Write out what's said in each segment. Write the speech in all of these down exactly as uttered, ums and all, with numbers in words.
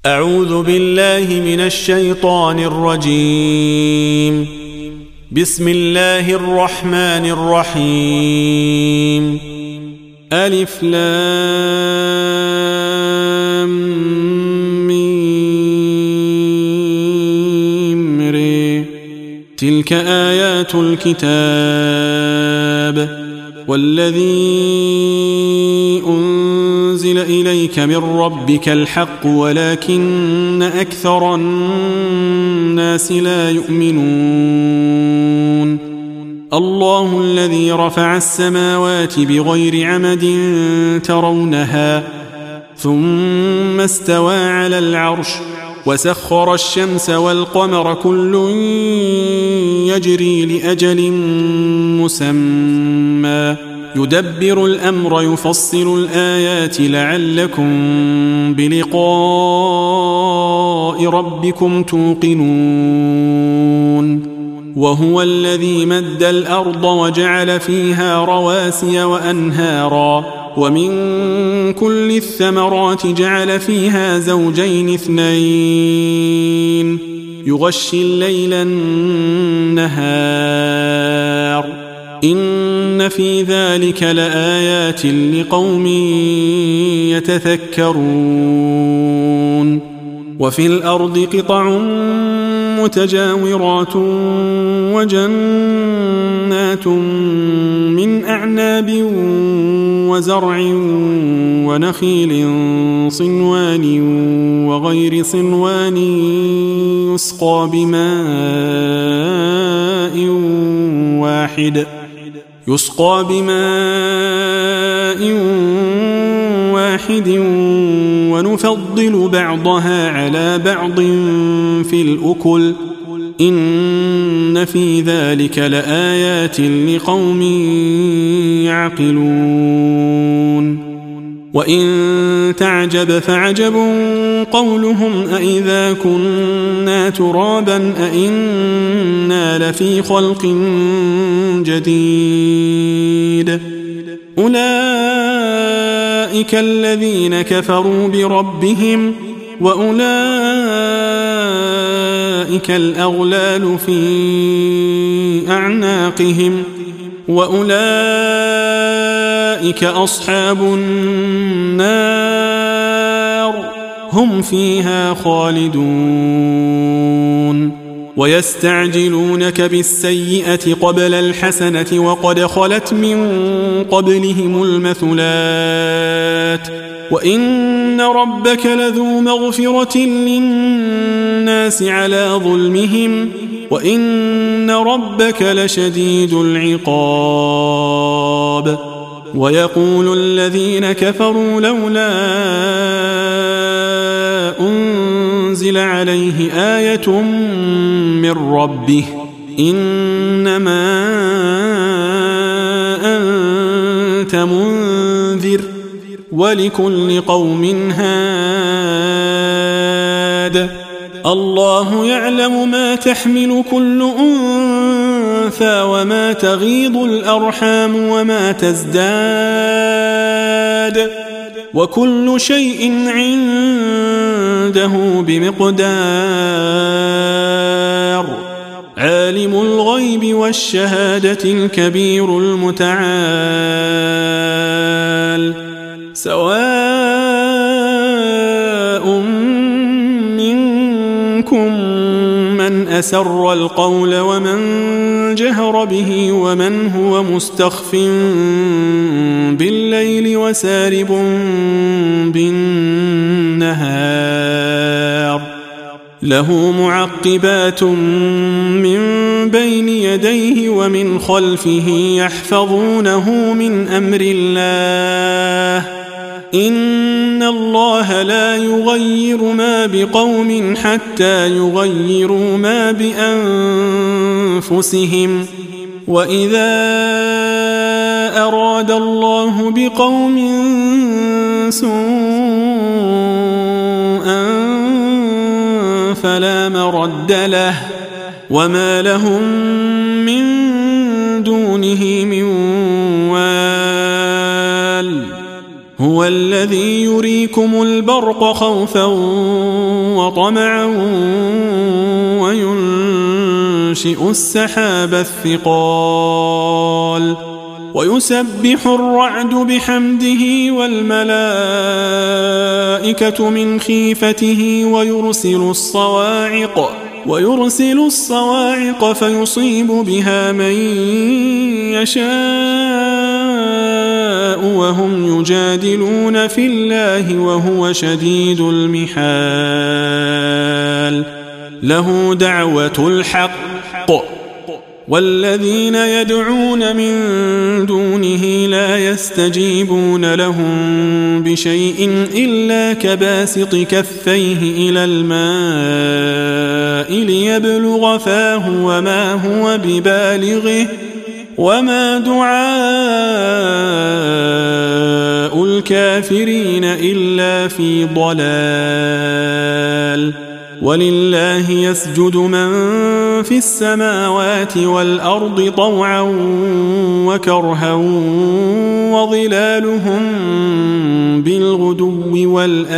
أعوذ بالله من الشيطان الرجيم. بسم الله الرحمن الرحيم. ألف لام ميم ر. تلك آيات الكتاب والذي أنزل إليك من ربك الحق ولكن أكثر الناس لا يؤمنون. الله الذي رفع السماوات بغير عمد ترونها ثم استوى على العرش وسخر الشمس والقمر كل يجري لأجل مسمى يدبر الأمر يفصل الآيات لعلكم بلقاء ربكم توقنون. وهو الذي مد الأرض وجعل فيها رواسي وأنهارا ومن كل الثمرات جعل فيها زوجين اثنين يغشي الليل النهار إن في ذلك لآيات لقوم يتذكرون. وفي الأرض قطع متجاورات وجنات من أعناب وزرع ونخيل صنوان وغير صنوان يسقى بماء واحد يسقى بماء واحد ونفضل بعضها على بعض في الأكل إن في ذلك لآيات لقوم يعقلون. وإن تعجب فعجب قولهم أإذا كنا ترابا أإنا لفي خلق جديد. أولئك الذين كفروا بربهم وأولئك الأغلال في أعناقهم وأولئك أصحاب النار هم فيها خالدون. ويستعجلونك بالسيئة قبل الحسنة وقد خلت من قبلهم المثلات وإن ربك لذو مغفرة للناس على ظلمهم وإن ربك لشديد العقاب. ويقول الذين كفروا لولا أنزل عليه آية من ربه إنما أنت منذر ولكل قوم هاد. الله يعلم ما تحمل كل أنثى وما تغيض الأرحام وما تزداد وكل شيء عنده بمقدار. عالم الغيب والشهادة الكبير المتعال سواء منكم من أسر القول ومن جهر به ومن هو مستخف بالليل وسارب بالنهار له معقبات من بين يديه ومن خلفه يحفظونه من أمر الله إن الله لا يغير ما بقوم حتى يغيروا ما بأنفسهم وإذا أراد الله بقوم سوءا فلا مرد له وما لهم من دونه من وال هو الذي يريكم البرق خوفا وطمعا وينشئ السحاب الثقال ويسبح الرعد بحمده والملائكة من خيفته ويرسل الصواعق ويرسل الصواعق فيصيب بها من يشاء وهم يجادلون في الله وهو شديد المحال له دعوة الحق والذين يدعون من دونه لا يستجيبون لهم بشيء إلا كباسط كفيه إلى الماء ليبلغ فاه وما هو ببالغه وما دعاء الكافرين إلا في ضلال ولله يسجد من في السماوات والأرض طوعا وكرها وظلالهم بالغدو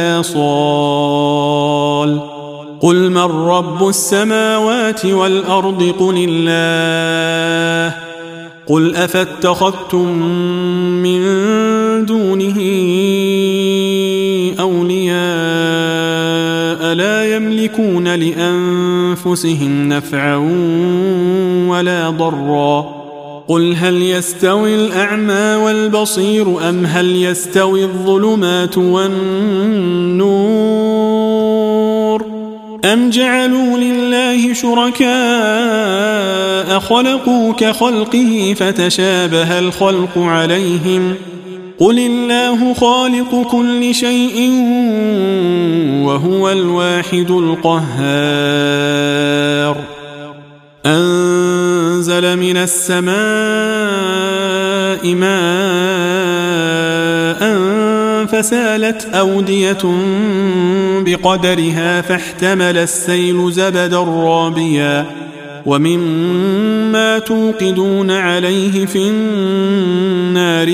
والآصال قل من رب السماوات والأرض قل الله قل أفاتخذتم من دونه أولياء لا يملكون لأنفسهم نفعا ولا ضرا قل هل يستوي الأعمى والبصير أم هل يستوي الظلمات والنور أم جعلوا لله شركاء خلقوا كخلقه فتشابه الخلق عليهم قل الله خالق كل شيء وهو الواحد القهار أنزل من السماء ماء فسالت أودية بقدرها فاحتمل السيل زبدا رابيا ومما توقدون عليه في النار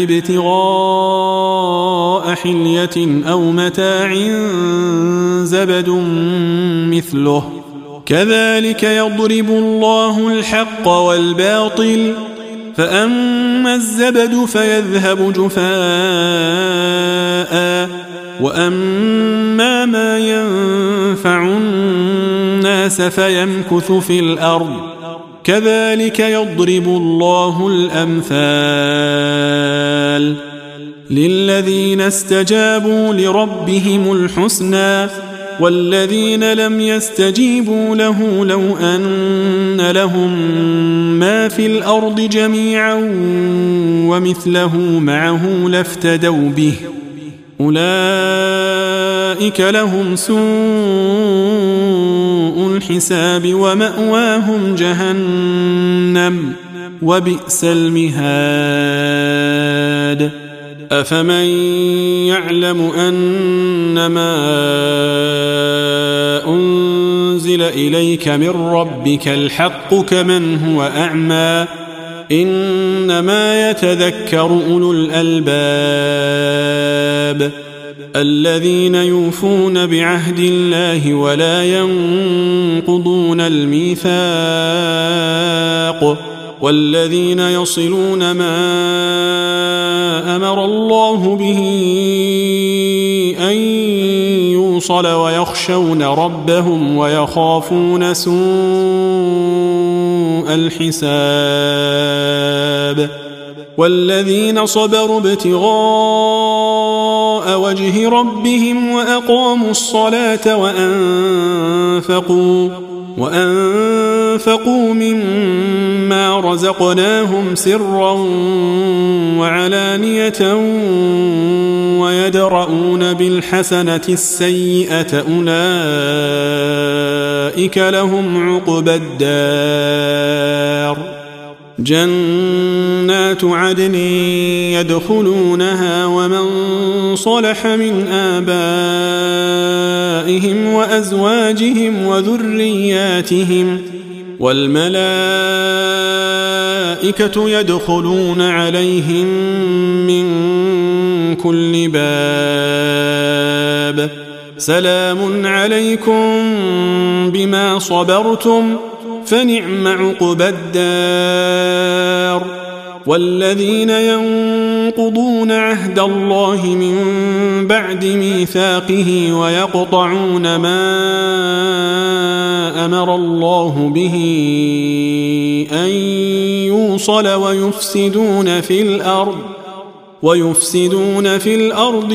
ابتغاء حلية أو متاع زبد مثله كذلك يضرب الله الحق والباطل فأما الزبد فيذهب جفاء وأما ما ينفع الناس فيمكث في الأرض كذلك يضرب الله الأمثال للذين استجابوا لربهم الحسنى والذين لم يستجيبوا له لو أن لهم ما في الأرض جميعا ومثله معه لافتدوا به أولئك لهم سوء الحساب ومأواهم جهنم وبئس المهاد أفمن يعلم أنما أنزل إليك من ربك الحق كمن هو أعمى إنما يتذكر أولو الألباب الذين يوفون بعهد الله ولا ينقضون الميثاق والذين يصلون ما أمر الله به أن يوصل ويخشون ربهم ويخافون سوء الحساب والذين صبروا ابتغاء وجه ربهم وأقاموا الصلاة وأنفقوا وأنفقوا مما رزقناهم سرا وعلانية ويدرؤون بالحسنة السيئة أولئك لهم عقبى الدار جنات عدن يدخلونها ومن صلح من آبائهم وأزواجهم وذرياتهم والملائكة الملائكة يدخلون عليهم من كل باب سلام عليكم بما صبرتم فنعم عقبى الدار والذين ينقضون عهد الله من بعد ميثاقه ويقطعون ما أمر الله به أن يوصل ويفسدون في الأرض ويفسدون في الأرض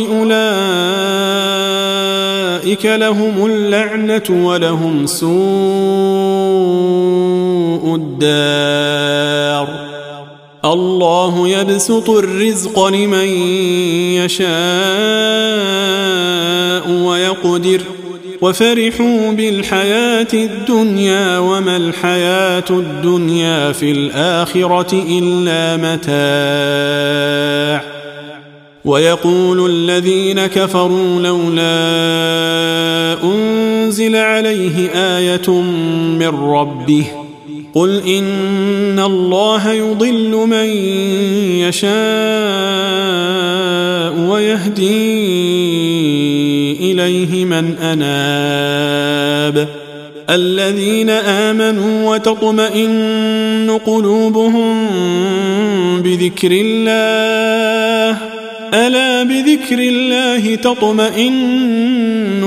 أولئك لهم اللعنة ولهم سوء الدار الله يبسط الرزق لمن يشاء ويقدر وفرحوا بالحياة الدنيا وما الحياة الدنيا في الآخرة إلا متاع ويقول الذين كفروا لولا أنزل عليه آية من ربه قل إن الله يضل من يشاء ويهدي إليه من أناب الذين آمنوا وتطمئن قلوبهم بذكر الله ألا بذكر الله تطمئن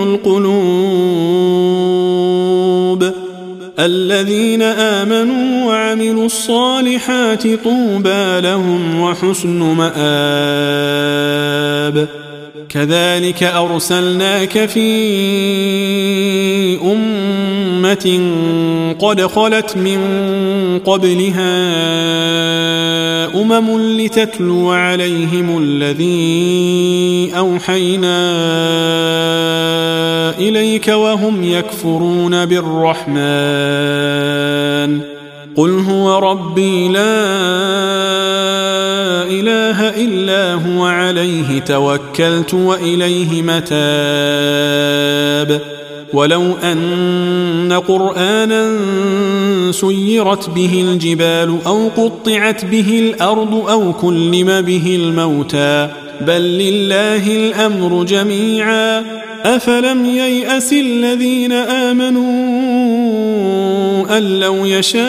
القلوب الذين آمنوا وعملوا الصالحات طوبى لهم وحسن مآب كذلك أرسلناك في أمة قد خلت من قبلها أمم لتتلو عليهم الذي أوحينا إليك وهم يكفرون بالرحمن قل هو ربي لا إله إلا هو عليه توكلت وإليه متاب ولو أن قرآنا سيرت به الجبال أو قطعت به الأرض أو كلم به الموتى بل لله الأمر جميعا أفلم ييأس الذين آمنوا أن لو يشاء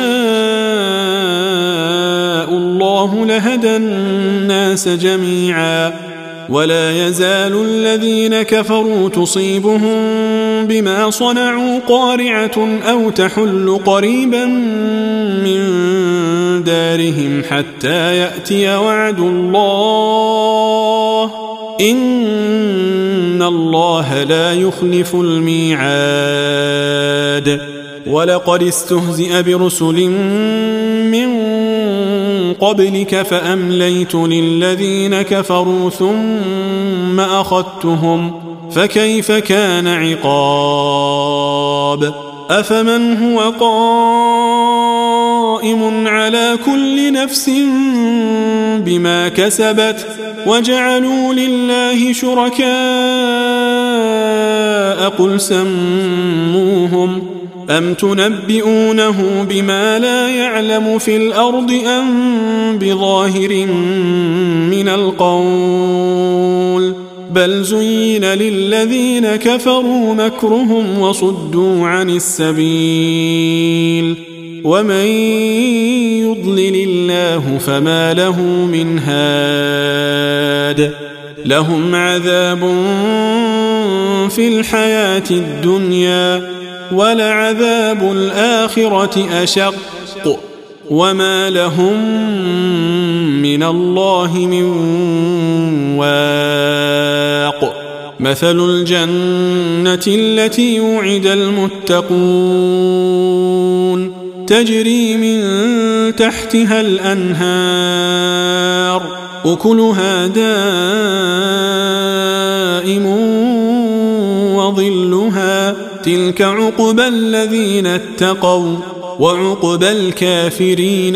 الله لهدى الناس جميعا ولا يزال الذين كفروا تصيبهم بما صنعوا قارعة أو تحل قريبا من دارهم حتى يأتي وعد الله إن الله لا يخلف الميعاد ولقد استهزئ برسل من قبلك فأمليت للذين كفروا ثم أخذتهم فكيف كان عقاب أفمن هو قائم على كل نفس بما كسبت وجعلوا لله شركاء قل سموهم أم تنبئونه بما لا يعلم في الأرض أم بظاهر من القول بل زين للذين كفروا مكرهم وصدوا عن السبيل ومن يضلل الله فما له من هاد لهم عذاب في الحياة الدنيا ولعذاب الآخرة أشق وما لهم من الله من واق مثل الجنة التي وعد المتقون تجري من تحتها الأنهار أكلها دائم وظلها تلك عقبى الذين اتقوا وعقبى الكافرين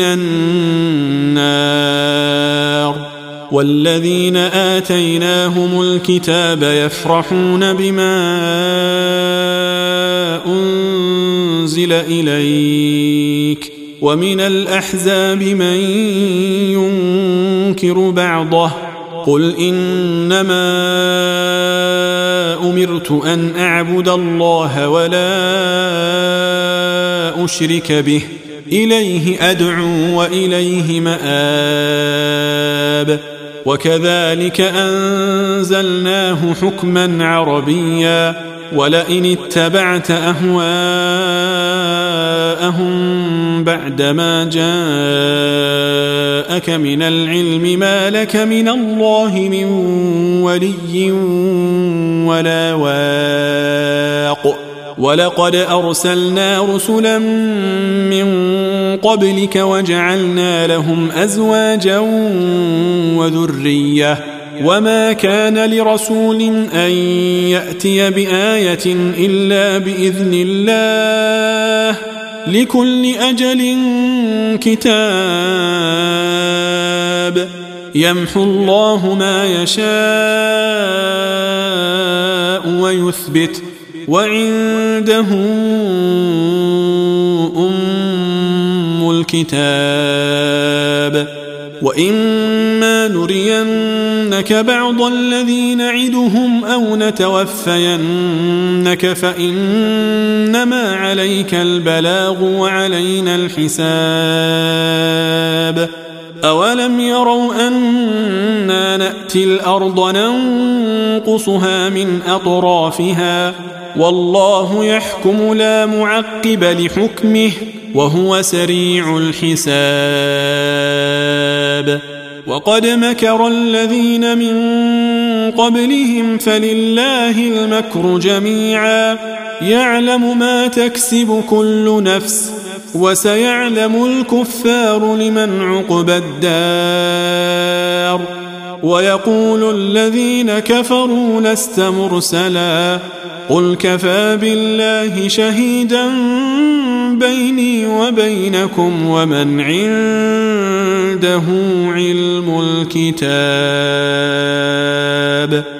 النار والذين آتيناهم الكتاب يفرحون بما أنزل إليك ومن الأحزاب من ينكر بعضه قل إنما أمرت أن أعبد الله ولا أشرك به إليه أدعو وإليه مآب وكذلك أنزلناه حكما عربيا ولئن اتبعت أهواءهم بعدما جاءك من العلم ما لك من الله من ولي ولا واق ولقد أرسلنا رسلا من قبلك وجعلنا لهم أزواجا وذرية وما كان لرسول أن يأتي بآية إلا بإذن الله لكل أجل كتاب يمحو الله ما يشاء ويثبت وعنده أم الكتاب وإما نرينك بعض الذي نعدهم أو نتوفينك فإنما عليك البلاغ وعلينا الحساب أولم يروا أنا نأتي الأرض ننقصها من أطرافها والله يحكم لا معقب لحكمه وهو سريع الحساب وقد مكر الذين من قبلهم فلله المكر جميعا يعلم ما تكسب كل نفس وسيعلم الكفار لمن عقبى الدار ويقول الذين كفروا لست مرسلا قل كفى بالله شهيدا بيني وبينكم ومن عنده علم الكتاب